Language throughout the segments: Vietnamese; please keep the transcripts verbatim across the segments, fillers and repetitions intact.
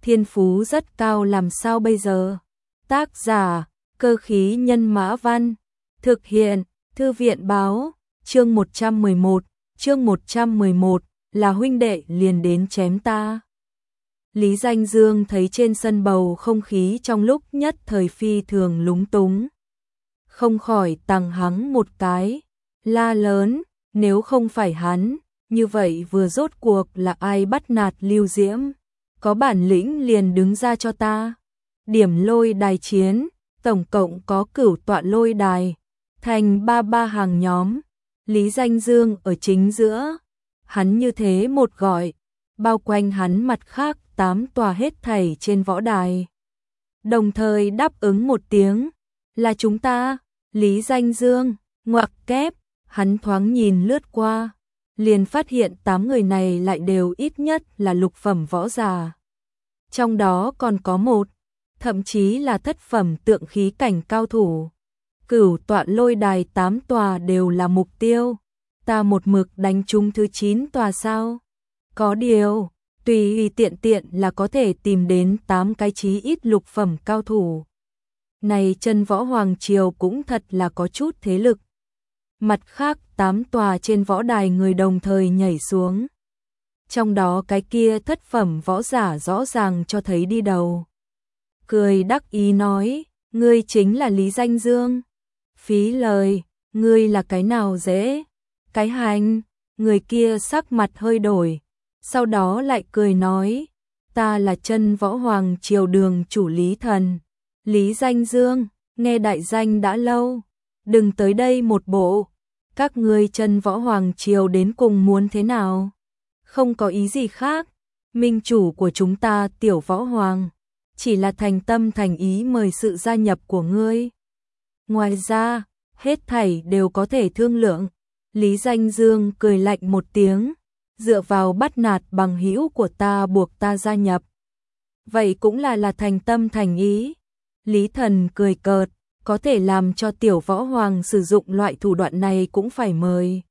thiên phú rất cao làm sao bây giờ? Tác giả, Cơ khí nhân mã văn, thực hiện, Thư viện báo, chương một trăm mười một, chương một trăm mười một, là huynh đệ liền đến chém ta. Lý Danh Dương thấy trên sân bầu không khí trong lúc nhất thời phi thường lúng túng. Không khỏi tằng hắng một cái, la lớn, nếu không phải hắn, như vậy vừa rốt cuộc là ai bắt nạt Lưu Diễm, có bản lĩnh liền đứng ra cho ta. Điểm lôi đài chiến, tổng cộng có cửu tọa lôi đài, thành ba ba hàng nhóm, Lý Danh Dương ở chính giữa, hắn như thế một gọi, bao quanh hắn mặt khác tám tòa hết thảy trên võ đài. Đồng thời đáp ứng một tiếng, là chúng ta, Lý Danh Dương, ngoặc kép, hắn thoáng nhìn lướt qua, liền phát hiện tám người này lại đều ít nhất là lục phẩm võ giả. Trong đó còn có một, thậm chí là thất phẩm tượng khí cảnh cao thủ. Cửu tọa lôi đài tám tòa đều là mục tiêu, ta một mực đánh trúng thứ chín tòa sao? Có điều, tùy ý tiện tiện là có thể tìm đến tám cái chí ít lục phẩm cao thủ. Này chân võ hoàng triều cũng thật là có chút thế lực. Mặt khác tám tòa trên võ đài người đồng thời nhảy xuống. Trong đó cái kia thất phẩm võ giả rõ ràng cho thấy đi đầu. Cười đắc ý nói, ngươi chính là Lý Danh Dương. Phí lời, ngươi là cái nào dễ? Cái hành, người kia sắc mặt hơi đổi. Sau đó lại cười nói, ta là chân võ hoàng triều đường chủ Lý Thần. Lý Danh Dương, nghe đại danh đã lâu, đừng tới đây một bộ. Các ngươi chân võ hoàng triều đến cùng muốn thế nào? Không có ý gì khác, minh chủ của chúng ta tiểu võ hoàng, chỉ là thành tâm thành ý mời sự gia nhập của ngươi. Ngoài ra, hết thảy đều có thể thương lượng. Lý Danh Dương cười lạnh một tiếng, dựa vào bắt nạt bằng hữu của ta buộc ta gia nhập. Vậy cũng là là thành tâm thành ý. Lý Thần cười cợt, có thể làm cho tiểu võ hoàng sử dụng loại thủ đoạn này cũng phải mời.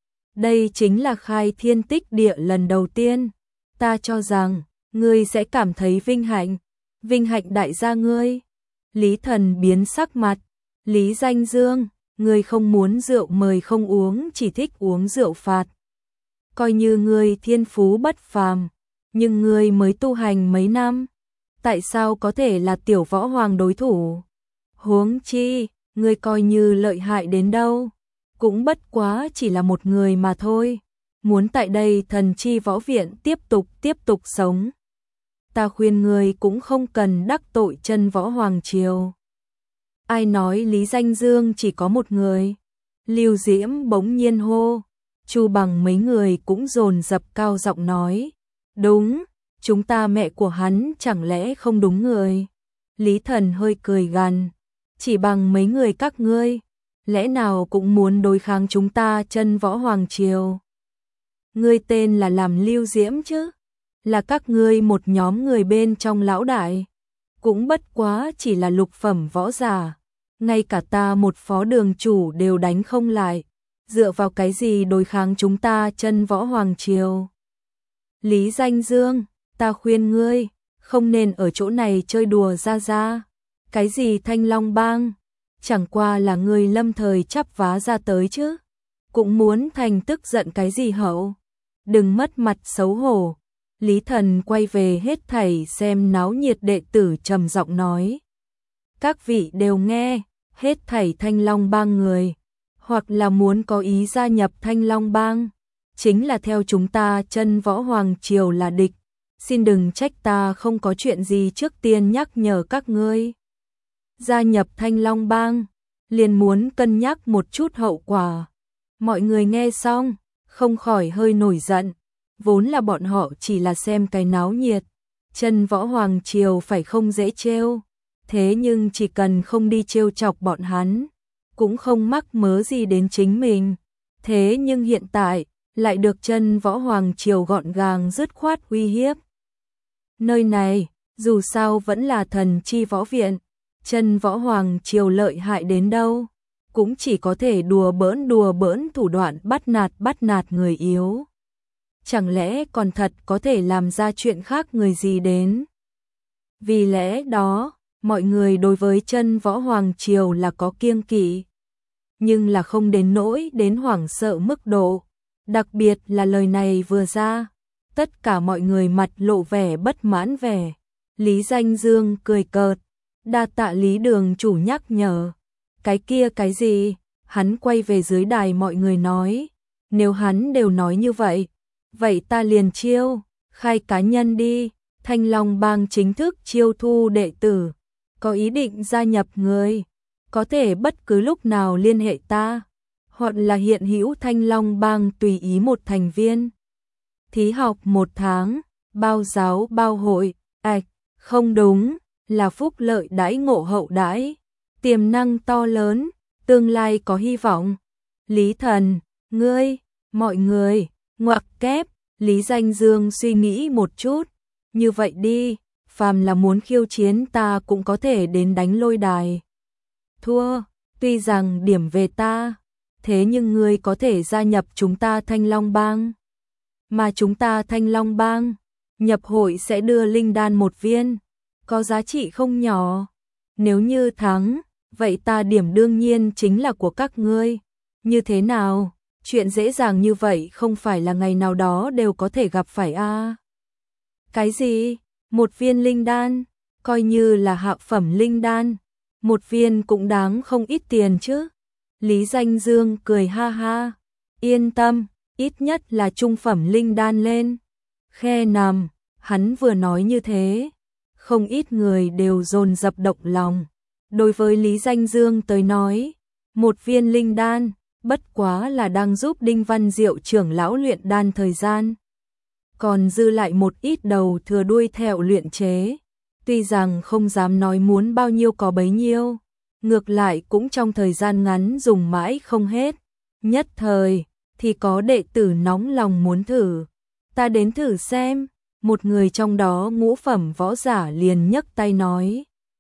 Đây chính là khai thiên tích địa lần đầu tiên. Ta cho rằng, ngươi sẽ cảm thấy vinh hạnh. Vinh hạnh đại gia ngươi. Lý Thần biến sắc mặt. Lý Danh Dương, ngươi không muốn rượu mời không uống, chỉ thích uống rượu phạt. Coi như ngươi thiên phú bất phàm, nhưng ngươi mới tu hành mấy năm. Tại sao có thể là tiểu võ hoàng đối thủ? Huống chi, ngươi coi như lợi hại đến đâu, cũng bất quá chỉ là một người mà thôi. Muốn tại đây thần chi võ viện tiếp tục tiếp tục sống. Ta khuyên ngươi cũng không cần đắc tội chân võ hoàng triều. Ai nói Lý Danh Dương chỉ có một người? Lưu Diễm bỗng nhiên hô. Chu Bằng mấy người cũng dồn dập cao giọng nói. Đúng, chúng ta mẹ của hắn chẳng lẽ không đúng người? Lý Thần hơi cười gằn. Chỉ bằng mấy người các ngươi, lẽ nào cũng muốn đối kháng chúng ta chân võ hoàng triều? Ngươi tên là làm Lưu Diễm chứ? Là các ngươi một nhóm người bên trong lão đại. Cũng bất quá chỉ là lục phẩm võ giả. Ngay cả ta một phó đường chủ đều đánh không lại. Dựa vào cái gì đối kháng chúng ta chân võ hoàng triều? Lý Danh Dương, ta khuyên ngươi, không nên ở chỗ này chơi đùa ra ra. Cái gì Thanh Long Bang? Chẳng qua là ngươi lâm thời chắp vá ra tới chứ. Cũng muốn thành tức giận cái gì hậu? Đừng mất mặt xấu hổ. Lý Thần quay về hết thảy xem náo nhiệt đệ tử trầm giọng nói. Các vị đều nghe, hết thảy Thanh Long Bang người, hoặc là muốn có ý gia nhập Thanh Long Bang, chính là theo chúng ta chân võ hoàng triều là địch. Xin đừng trách ta không có chuyện gì trước tiên nhắc nhở các ngươi. Gia nhập Thanh Long Bang, liền muốn cân nhắc một chút hậu quả. Mọi người nghe xong, không khỏi hơi nổi giận. Vốn là bọn họ chỉ là xem cái náo nhiệt. Chân võ hoàng triều phải không dễ trêu. Thế nhưng chỉ cần không đi trêu chọc bọn hắn, cũng không mắc mớ gì đến chính mình. Thế nhưng hiện tại, lại được chân võ hoàng triều gọn gàng dứt khoát uy hiếp. Nơi này, dù sao vẫn là thần chi võ viện. Chân võ hoàng triều lợi hại đến đâu, cũng chỉ có thể đùa bỡn đùa bỡn thủ đoạn bắt nạt bắt nạt người yếu. Chẳng lẽ còn thật có thể làm ra chuyện khác người gì đến? Vì lẽ đó, mọi người đối với chân võ hoàng triều là có kiêng kỵ, nhưng là không đến nỗi đến hoảng sợ mức độ. Đặc biệt là lời này vừa ra, tất cả mọi người mặt lộ vẻ bất mãn vẻ. Lý Danh Dương cười cợt, đa tạ Lý đường chủ nhắc nhở. Cái kia cái gì? Hắn quay về dưới đài mọi người nói, nếu hắn đều nói như vậy, vậy ta liền chiêu, khai cá nhân đi. Thanh Long Bang chính thức chiêu thu đệ tử, có ý định gia nhập người, có thể bất cứ lúc nào liên hệ ta, hoặc là hiện hữu Thanh Long Bang tùy ý một thành viên. Thí học một tháng, bao giáo bao hội, ạch, không đúng, là phúc lợi đãi ngộ hậu đãi, tiềm năng to lớn, tương lai có hy vọng. Lý Thần, ngươi, mọi người, ngoặc kép, Lý Danh Dương suy nghĩ một chút, như vậy đi, phàm là muốn khiêu chiến ta cũng có thể đến đánh lôi đài. Thua, tuy rằng điểm về ta, thế nhưng ngươi có thể gia nhập chúng ta Thanh Long Bang. Mà chúng ta Thanh Long Bang, nhập hội sẽ đưa linh đan một viên, có giá trị không nhỏ. Nếu như thắng, vậy ta điểm đương nhiên chính là của các ngươi. Như thế nào? Chuyện dễ dàng như vậy không phải là ngày nào đó đều có thể gặp phải a. À? Cái gì? Một viên linh đan, coi như là hạ phẩm linh đan, một viên cũng đáng không ít tiền chứ. Lý Danh Dương cười ha ha, yên tâm, ít nhất là trung phẩm linh đan lên. Khe nằm, hắn vừa nói như thế, không ít người đều dồn dập động lòng. Đối với Lý Danh Dương tới nói, một viên linh đan, bất quá là đang giúp Đinh Văn Diệu trưởng lão luyện đan thời gian. Còn dư lại một ít đầu thừa đuôi theo luyện chế, tuy rằng không dám nói muốn bao nhiêu có bấy nhiêu, ngược lại cũng trong thời gian ngắn dùng mãi không hết. Nhất thời, thì có đệ tử nóng lòng muốn thử. Ta đến thử xem, một người trong đó ngũ phẩm võ giả liền nhấc tay nói.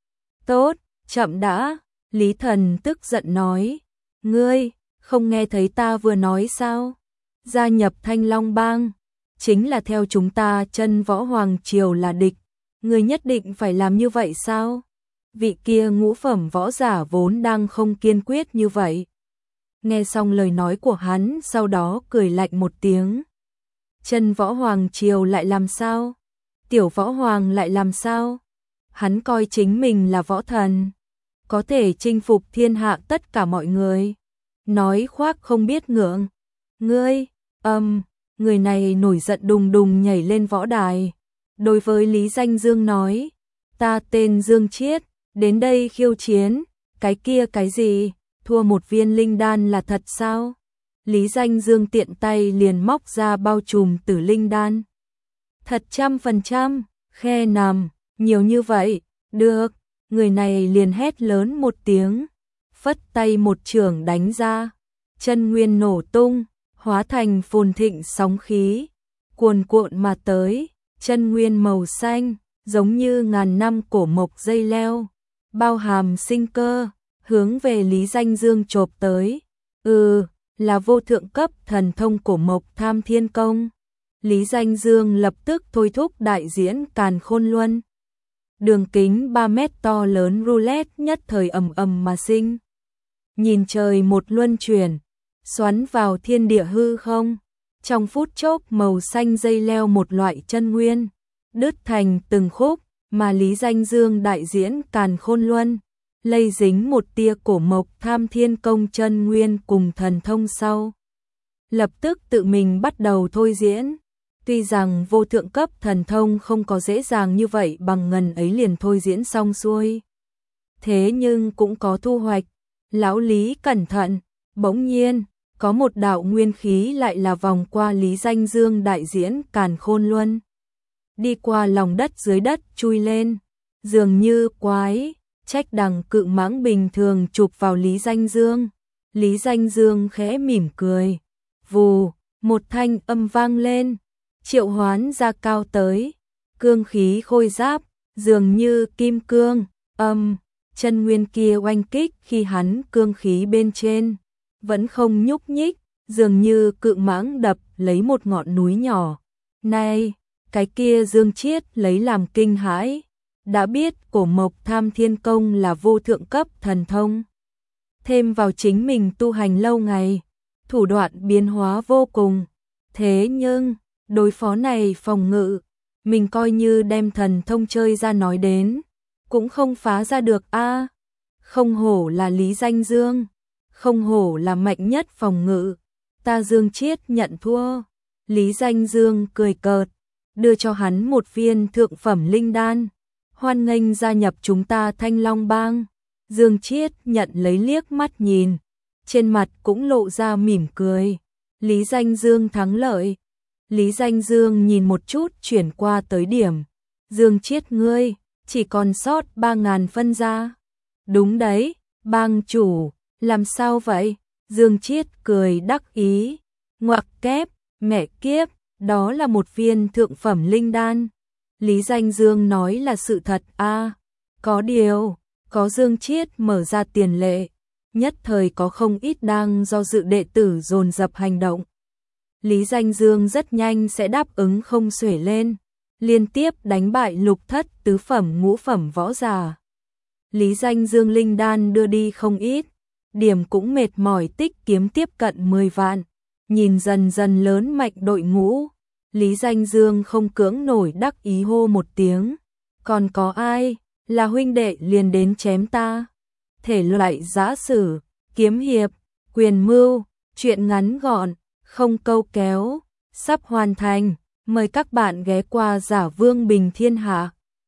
Tốt, chậm đã, Lý Thần tức giận nói. Ngươi, không nghe thấy ta vừa nói sao? Gia nhập Thanh Long Bang, chính là theo chúng ta chân võ hoàng triều là địch. Ngươi nhất định phải làm như vậy sao? Vị kia ngũ phẩm võ giả vốn đang không kiên quyết như vậy. Nghe xong lời nói của hắn, sau đó cười lạnh một tiếng. Chân võ hoàng triều lại làm sao? Tiểu võ hoàng lại làm sao? Hắn coi chính mình là võ thần, có thể chinh phục thiên hạ tất cả mọi người. Nói khoác không biết ngượng. Ngươi, âm, um, người này nổi giận đùng đùng nhảy lên võ đài. Đối với Lý Danh Dương nói, ta tên Dương Chiết, đến đây khiêu chiến, cái kia cái gì, thua một viên linh đan là thật sao? Lý Danh Dương tiện tay liền móc ra bao trùm tử linh đan. Thật trăm phần trăm, khe nằm, nhiều như vậy, được, người này liền hét lớn một tiếng, phất tay một chưởng đánh ra, chân nguyên nổ tung, hóa thành phồn thịnh sóng khí, cuồn cuộn mà tới, chân nguyên màu xanh, giống như ngàn năm cổ mộc dây leo, bao hàm sinh cơ, hướng về Lý Danh Dương chộp tới. Ừ, là vô thượng cấp thần thông cổ mộc Tham Thiên Công. Lý Danh Dương lập tức thôi thúc đại diễn Càn Khôn Luân. Đường kính ba mét to lớn roulette nhất thời ầm ầm mà sinh. Nhìn trời một luân chuyển, xoắn vào thiên địa hư không. Trong phút chốc màu xanh dây leo một loại chân nguyên, đứt thành từng khúc, mà Lý Danh Dương đại diễn Càn Khôn Luân, lây dính một tia cổ mộc Tham Thiên Công chân nguyên cùng thần thông sau. Lập tức tự mình bắt đầu thôi diễn. Tuy rằng vô thượng cấp thần thông không có dễ dàng như vậy bằng ngần ấy liền thôi diễn xong xuôi. Thế nhưng cũng có thu hoạch. Lão Lý cẩn thận, bỗng nhiên, có một đạo nguyên khí lại là vòng qua Lý Danh Dương đại diễn Càn Khôn Luân. Đi qua lòng đất dưới đất chui lên, dường như quái, trách đằng cự mãng bình thường chụp vào Lý Danh Dương. Lý Danh Dương khẽ mỉm cười, vù, một thanh âm vang lên, triệu hoán ra cao tới, cương khí khôi giáp, dường như kim cương, âm, chân nguyên kia oanh kích khi hắn cương khí bên trên, vẫn không nhúc nhích, dường như cự mãng đập lấy một ngọn núi nhỏ. Này, cái kia Dương Chiết lấy làm kinh hãi, đã biết cổ mộc tham thiên công là vô thượng cấp thần thông. Thêm vào chính mình tu hành lâu ngày, thủ đoạn biến hóa vô cùng. Thế nhưng, đối phó này phòng ngự, mình coi như đem thần thông chơi ra nói đến, cũng không phá ra được a. Không hổ là Lý Danh Dương, không hổ là mạnh nhất phòng ngự, ta Dương Chiết nhận thua. Lý Danh Dương cười cợt, đưa cho hắn một viên thượng phẩm linh đan, hoan nghênh gia nhập chúng ta Thanh Long Bang. Dương Chiết nhận lấy liếc mắt nhìn, trên mặt cũng lộ ra mỉm cười. Lý Danh Dương thắng lợi. Lý Danh Dương nhìn một chút chuyển qua tới điểm. Dương Chiết ngươi, chỉ còn sót ba ngàn phân ra. Đúng đấy, bang chủ, làm sao vậy? Dương Chiết cười đắc ý. Ngoặc kép, mẹ kiếp, đó là một viên thượng phẩm linh đan. Lý Danh Dương nói là sự thật a. À, có điều, có Dương Chiết mở ra tiền lệ, nhất thời có không ít đang do dự đệ tử dồn dập hành động. Lý Danh Dương rất nhanh sẽ đáp ứng không xuể lên, liên tiếp đánh bại lục thất tứ phẩm ngũ phẩm võ giả. Lý Danh Dương linh đan đưa đi không ít, điểm cũng mệt mỏi tích kiếm tiếp cận mười vạn, nhìn dần dần lớn mạnh đội ngũ. Lý Danh Dương không cưỡng nổi đắc ý hô một tiếng, còn có ai, là huynh đệ liền đến chém ta. Thể loại giã sử, kiếm hiệp, quyền mưu, truyện ngắn gọn, không câu kéo, sắp hoàn thành, mời các bạn ghé qua Giả Vương Bình Thiên Hạ.